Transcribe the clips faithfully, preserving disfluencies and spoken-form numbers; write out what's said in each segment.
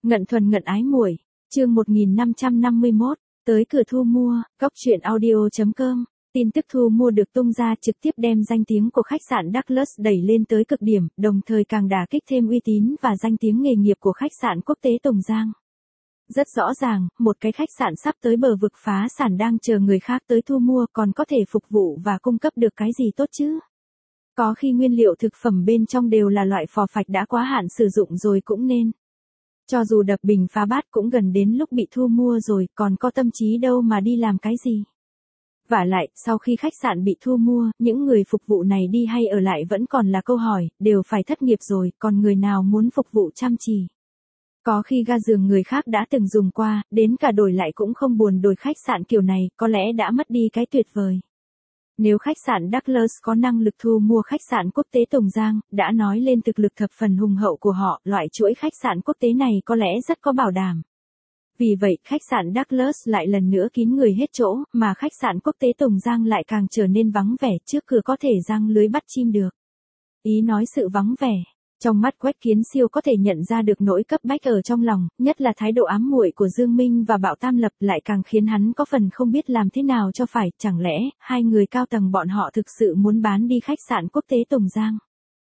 Ngận thuần ngận ái muội, chương một nghìn năm trăm năm mươi mốt, tới cửa thu mua, góc truyện audio chấm com. Tin tức thu mua được tung ra trực tiếp đem danh tiếng của khách sạn Douglas đẩy lên tới cực điểm, đồng thời càng đả kích thêm uy tín và danh tiếng nghề nghiệp của khách sạn quốc tế Tùng Giang. Rất rõ ràng, một cái khách sạn sắp tới bờ vực phá sản đang chờ người khác tới thu mua, còn có thể phục vụ và cung cấp được cái gì tốt chứ? Có khi nguyên liệu thực phẩm bên trong đều là loại phò phạch đã quá hạn sử dụng rồi cũng nên. Cho dù đập bình phá bát cũng gần đến lúc bị thu mua rồi, còn có tâm trí đâu mà đi làm cái gì. Vả lại, sau khi khách sạn bị thu mua, những người phục vụ này đi hay ở lại vẫn còn là câu hỏi, đều phải thất nghiệp rồi, còn người nào muốn phục vụ chăm chỉ. Có khi ga giường người khác đã từng dùng qua, đến cả đổi lại cũng không buồn đổi khách sạn kiểu này, có lẽ đã mất đi cái tuyệt vời. Nếu khách sạn Douglas có năng lực thu mua khách sạn quốc tế Tùng Giang, đã nói lên thực lực thập phần hùng hậu của họ, loại chuỗi khách sạn quốc tế này có lẽ rất có bảo đảm. Vì vậy, khách sạn Douglas lại lần nữa kín người hết chỗ, mà khách sạn quốc tế Tùng Giang lại càng trở nên vắng vẻ, trước cửa có thể giăng lưới bắt chim được. Ý nói sự vắng vẻ. Trong mắt Quách Kiến Siêu có thể nhận ra được nỗi cấp bách ở trong lòng, nhất là thái độ ám muội của Dương Minh và Bảo Tam Lập lại càng khiến hắn có phần không biết làm thế nào cho phải, chẳng lẽ, hai người cao tầng bọn họ thực sự muốn bán đi khách sạn quốc tế Tùng Giang.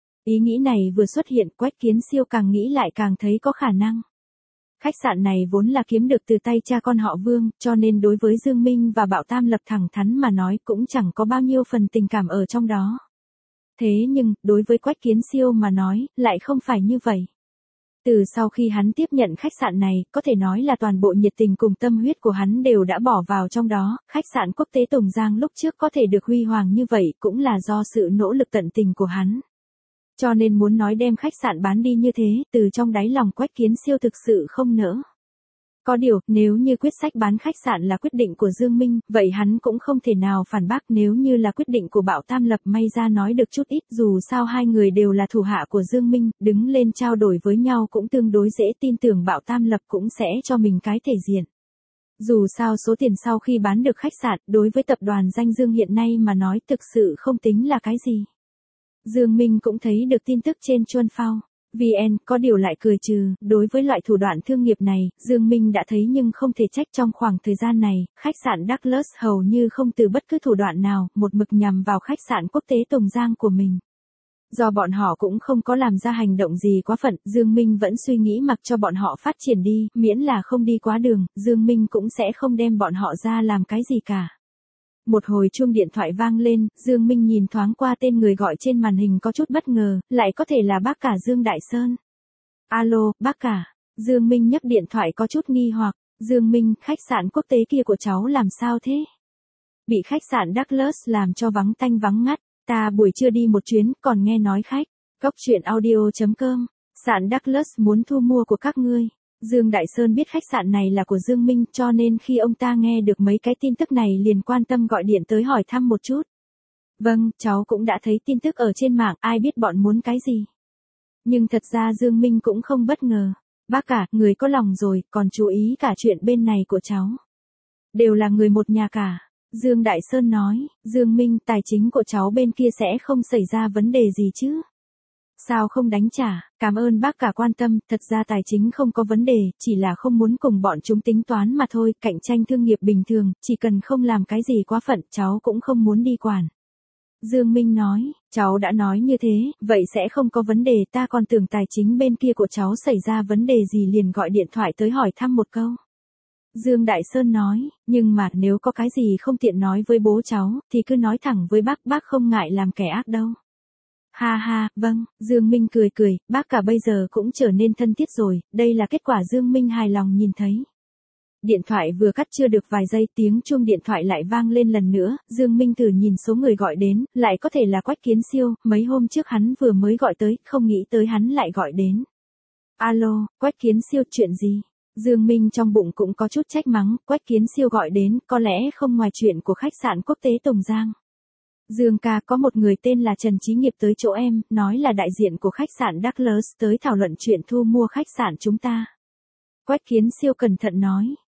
Ý nghĩ này vừa xuất hiện, Quách Kiến Siêu càng nghĩ lại càng thấy có khả năng. Khách sạn này vốn là kiếm được từ tay cha con họ Vương, cho nên đối với Dương Minh và Bảo Tam Lập thẳng thắn mà nói cũng chẳng có bao nhiêu phần tình cảm ở trong đó. Thế nhưng, đối với Quách Kiến Siêu mà nói, lại không phải như vậy. Từ sau khi hắn tiếp nhận khách sạn này, có thể nói là toàn bộ nhiệt tình cùng tâm huyết của hắn đều đã bỏ vào trong đó, khách sạn quốc tế Tùng Giang lúc trước có thể được huy hoàng như vậy cũng là do sự nỗ lực tận tình của hắn. Cho nên muốn nói đem khách sạn bán đi như thế, từ trong đáy lòng Quách Kiến Siêu thực sự không nỡ. Có điều, nếu như quyết sách bán khách sạn là quyết định của Dương Minh, vậy hắn cũng không thể nào phản bác nếu như là quyết định của Bảo Tam Lập may ra nói được chút ít, dù sao hai người đều là thủ hạ của Dương Minh, đứng lên trao đổi với nhau cũng tương đối dễ, tin tưởng Bảo Tam Lập cũng sẽ cho mình cái thể diện. Dù sao số tiền sau khi bán được khách sạn, đối với tập đoàn Danh Dương hiện nay mà nói thực sự không tính là cái gì. Dương Minh cũng thấy được tin tức trên Chuân Phao. vê en, có điều lại cười trừ, đối với loại thủ đoạn thương nghiệp này, Dương Minh đã thấy nhưng không thể trách trong khoảng thời gian này, khách sạn Douglas hầu như không từ bất cứ thủ đoạn nào, một mực nhằm vào khách sạn quốc tế Tùng Giang của mình. Do bọn họ cũng không có làm ra hành động gì quá phận, Dương Minh vẫn suy nghĩ mặc cho bọn họ phát triển đi, miễn là không đi quá đường, Dương Minh cũng sẽ không đem bọn họ ra làm cái gì cả. Một hồi chuông điện thoại vang lên, Dương Minh nhìn thoáng qua tên người gọi trên màn hình có chút bất ngờ, lại có thể là bác cả Dương Đại Sơn. Alo, bác cả. Dương Minh nhấc điện thoại có chút nghi hoặc, Dương Minh, khách sạn quốc tế kia của cháu làm sao thế? Bị khách sạn Douglas làm cho vắng tanh vắng ngắt, ta buổi trưa đi một chuyến, còn nghe nói khách. Góc truyện audio chấm com, sạn Douglas muốn thu mua của các ngươi. Dương Đại Sơn biết khách sạn này là của Dương Minh, cho nên khi ông ta nghe được mấy cái tin tức này liền quan tâm gọi điện tới hỏi thăm một chút. Vâng, cháu cũng đã thấy tin tức ở trên mạng, ai biết bọn muốn cái gì. Nhưng thật ra Dương Minh cũng không bất ngờ. Bác cả, người có lòng rồi, còn chú ý cả chuyện bên này của cháu. Đều là người một nhà cả. Dương Đại Sơn nói, Dương Minh, tài chính của cháu bên kia sẽ không xảy ra vấn đề gì chứ? Sao không đánh trả, cảm ơn bác cả quan tâm, thật ra tài chính không có vấn đề, chỉ là không muốn cùng bọn chúng tính toán mà thôi, cạnh tranh thương nghiệp bình thường, chỉ cần không làm cái gì quá phận, cháu cũng không muốn đi quản. Dương Minh nói, cháu đã nói như thế, vậy sẽ không có vấn đề, ta còn tưởng tài chính bên kia của cháu xảy ra vấn đề gì liền gọi điện thoại tới hỏi thăm một câu. Dương Đại Sơn nói, nhưng mà nếu có cái gì không tiện nói với bố cháu, thì cứ nói thẳng với bác, bác không ngại làm kẻ ác đâu. Ha ha, vâng, Dương Minh cười cười, bác cả bây giờ cũng trở nên thân thiết rồi, đây là kết quả Dương Minh hài lòng nhìn thấy. Điện thoại vừa cắt chưa được vài giây, tiếng chuông điện thoại lại vang lên lần nữa, Dương Minh thử nhìn số người gọi đến, lại có thể là Quách Kiến Siêu, mấy hôm trước hắn vừa mới gọi tới, không nghĩ tới hắn lại gọi đến. Alo, Quách Kiến Siêu, chuyện gì? Dương Minh trong bụng cũng có chút trách mắng, Quách Kiến Siêu gọi đến, có lẽ không ngoài chuyện của khách sạn quốc tế Tùng Giang. Dương ca, có một người tên là Trần Chí Nghiệp tới chỗ em, nói là đại diện của khách sạn Douglas tới thảo luận chuyện thu mua khách sạn chúng ta. Quách Kiến Siêu cẩn thận nói,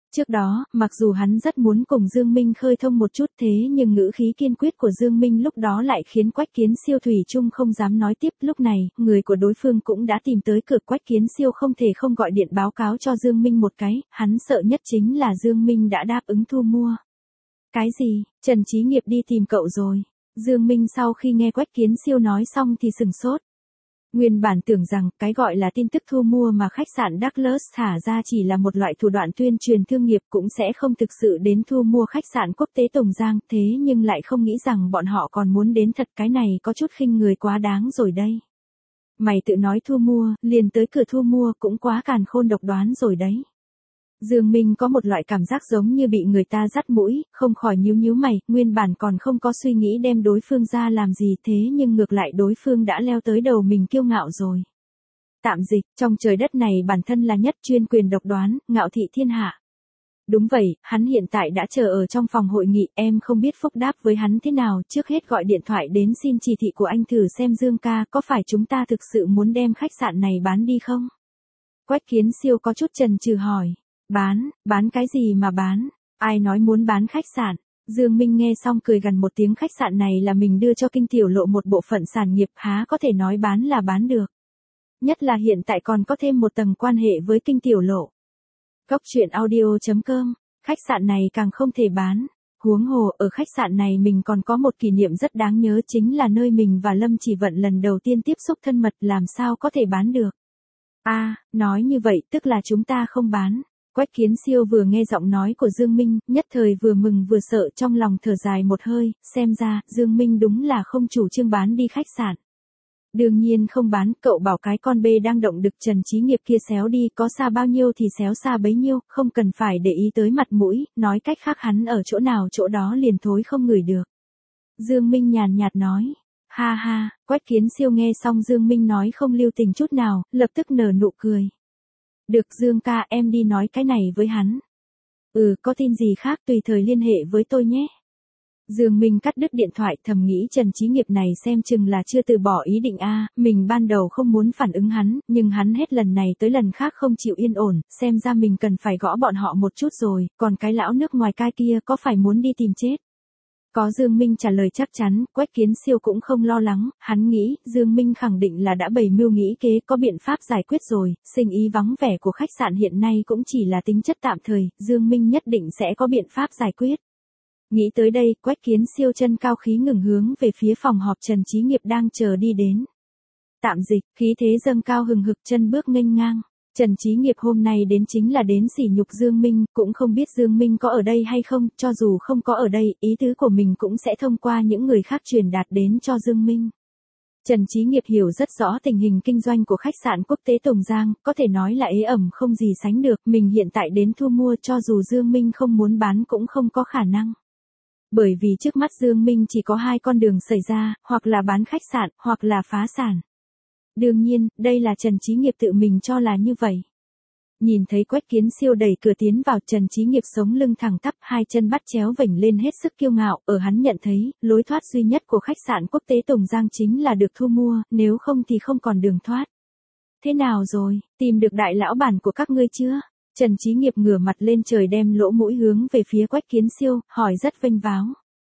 Trước đó, mặc dù hắn rất muốn cùng Dương Minh khơi thông một chút thế nhưng ngữ khí kiên quyết của Dương Minh lúc đó lại khiến Quách Kiến Siêu thủy chung không dám nói tiếp. Lúc này, người của đối phương cũng đã tìm tới cửa, Quách Kiến Siêu không thể không gọi điện báo cáo cho Dương Minh một cái, hắn sợ nhất chính là Dương Minh đã đáp ứng thu mua. Cái gì, Trần Chí Nghiệp đi tìm cậu rồi? Dương Minh sau khi nghe Quách Kiến Siêu nói xong thì sừng sốt. Nguyên bản tưởng rằng cái gọi là tin tức thu mua mà khách sạn Douglas thả ra chỉ là một loại thủ đoạn tuyên truyền thương nghiệp, cũng sẽ không thực sự đến thu mua khách sạn quốc tế Tùng Giang, thế nhưng lại không nghĩ rằng bọn họ còn muốn đến thật, cái này có chút khinh người quá đáng rồi đây. Mày tự nói thu mua, liền tới cửa thu mua, cũng quá càn khôn độc đoán rồi đấy. Dương Minh có một loại cảm giác giống như bị người ta dắt mũi, không khỏi nhíu nhíu mày, nguyên bản còn không có suy nghĩ đem đối phương ra làm gì, thế nhưng ngược lại đối phương đã leo tới đầu mình kiêu ngạo rồi. Tạm dịch, trong trời đất này bản thân là nhất, chuyên quyền độc đoán, ngạo thị thiên hạ. Đúng vậy, hắn hiện tại đã chờ ở trong phòng hội nghị, em không biết phúc đáp với hắn thế nào, trước hết gọi điện thoại đến xin chỉ thị của anh thử xem. Dương ca, có phải chúng ta thực sự muốn đem khách sạn này bán đi không? Quách Kiến Siêu có chút chần chừ hỏi. Bán, bán cái gì mà bán? Ai nói muốn bán khách sạn? Dương Minh nghe xong cười gằn một tiếng, khách sạn này là mình đưa cho Kinh Tiểu Lộ một bộ phận sản nghiệp, há có thể nói bán là bán được. Nhất là hiện tại còn có thêm một tầng quan hệ với Kinh Tiểu Lộ. Góc truyện audio chấm com, khách sạn này càng không thể bán. Huống hồ, ở khách sạn này mình còn có một kỷ niệm rất đáng nhớ, chính là nơi mình và Lâm Chỉ Vận lần đầu tiên tiếp xúc thân mật, làm sao có thể bán được. A, à, nói như vậy tức là chúng ta không bán. Quách Kiến Siêu vừa nghe giọng nói của Dương Minh, nhất thời vừa mừng vừa sợ, trong lòng thở dài một hơi, xem ra, Dương Minh đúng là không chủ trương bán đi khách sạn. Đương nhiên không bán, cậu bảo cái con bê đang động đực Trần Chí Nghiệp kia xéo đi, có xa bao nhiêu thì xéo xa bấy nhiêu, không cần phải để ý tới mặt mũi, nói cách khác hắn ở chỗ nào chỗ đó liền thối không ngửi được. Dương Minh nhàn nhạt nói. Ha ha, Quách Kiến Siêu nghe xong Dương Minh nói không lưu tình chút nào, lập tức nở nụ cười. Được Dương ca, em đi nói cái này với hắn. Ừ, có tin gì khác tùy thời liên hệ với tôi nhé. Dương Minh cắt đứt điện thoại, thầm nghĩ Trần Chí Nghiệp này xem chừng là chưa từ bỏ ý định a, mình ban đầu không muốn phản ứng hắn, nhưng hắn hết lần này tới lần khác không chịu yên ổn, xem ra mình cần phải gõ bọn họ một chút rồi, còn cái lão nước ngoài cai kia có phải muốn đi tìm chết. Có Dương Minh trả lời chắc chắn, Quách Kiến Siêu cũng không lo lắng, hắn nghĩ, Dương Minh khẳng định là đã bày mưu nghĩ kế, có biện pháp giải quyết rồi, sinh ý vắng vẻ của khách sạn hiện nay cũng chỉ là tính chất tạm thời, Dương Minh nhất định sẽ có biện pháp giải quyết. Nghĩ tới đây, Quách Kiến Siêu chân cao khí ngừng hướng về phía phòng họp Trần Chí Nghiệp đang chờ đi đến. Tạm dịch, khí thế dâng cao hừng hực, chân bước nghênh ngang. Trần Chí Nghiệp hôm nay đến chính là đến sỉ nhục Dương Minh, cũng không biết Dương Minh có ở đây hay không, cho dù không có ở đây, ý tứ của mình cũng sẽ thông qua những người khác truyền đạt đến cho Dương Minh. Trần Chí Nghiệp hiểu rất rõ tình hình kinh doanh của khách sạn quốc tế Tùng Giang, có thể nói là ế ẩm không gì sánh được, mình hiện tại đến thu mua cho dù Dương Minh không muốn bán cũng không có khả năng. Bởi vì trước mắt Dương Minh chỉ có hai con đường xảy ra, hoặc là bán khách sạn, hoặc là phá sản. Đương nhiên, đây là Trần Chí Nghiệp tự mình cho là như vậy. Nhìn thấy Quách Kiến Siêu đẩy cửa tiến vào, Trần Chí Nghiệp sống lưng thẳng tắp, hai chân bắt chéo vểnh lên hết sức kiêu ngạo, ở hắn nhận thấy, lối thoát duy nhất của khách sạn quốc tế Tùng Giang chính là được thu mua, nếu không thì không còn đường thoát. Thế nào rồi, tìm được đại lão bản của các ngươi chưa? Trần Chí Nghiệp ngửa mặt lên trời đem lỗ mũi hướng về phía Quách Kiến Siêu, hỏi rất vênh váo.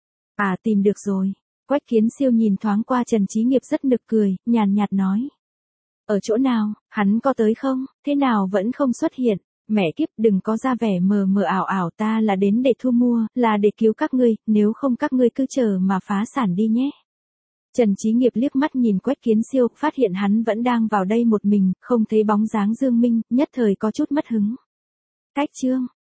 À, tìm được rồi. Quách Kiến Siêu nhìn thoáng qua Trần Chí Nghiệp rất nực cười, nhàn nhạt nói. Ở chỗ nào, hắn có tới không, thế nào vẫn không xuất hiện, mẹ kiếp đừng có ra vẻ mờ mờ ảo ảo, ta là đến để thu mua, là để cứu các ngươi, nếu không các ngươi cứ chờ mà phá sản đi nhé. Trần Chí Nghiệp liếc mắt nhìn Quách Kiến Siêu, phát hiện hắn vẫn đang vào đây một mình, không thấy bóng dáng Dương Minh, nhất thời có chút mất hứng. Cách chương,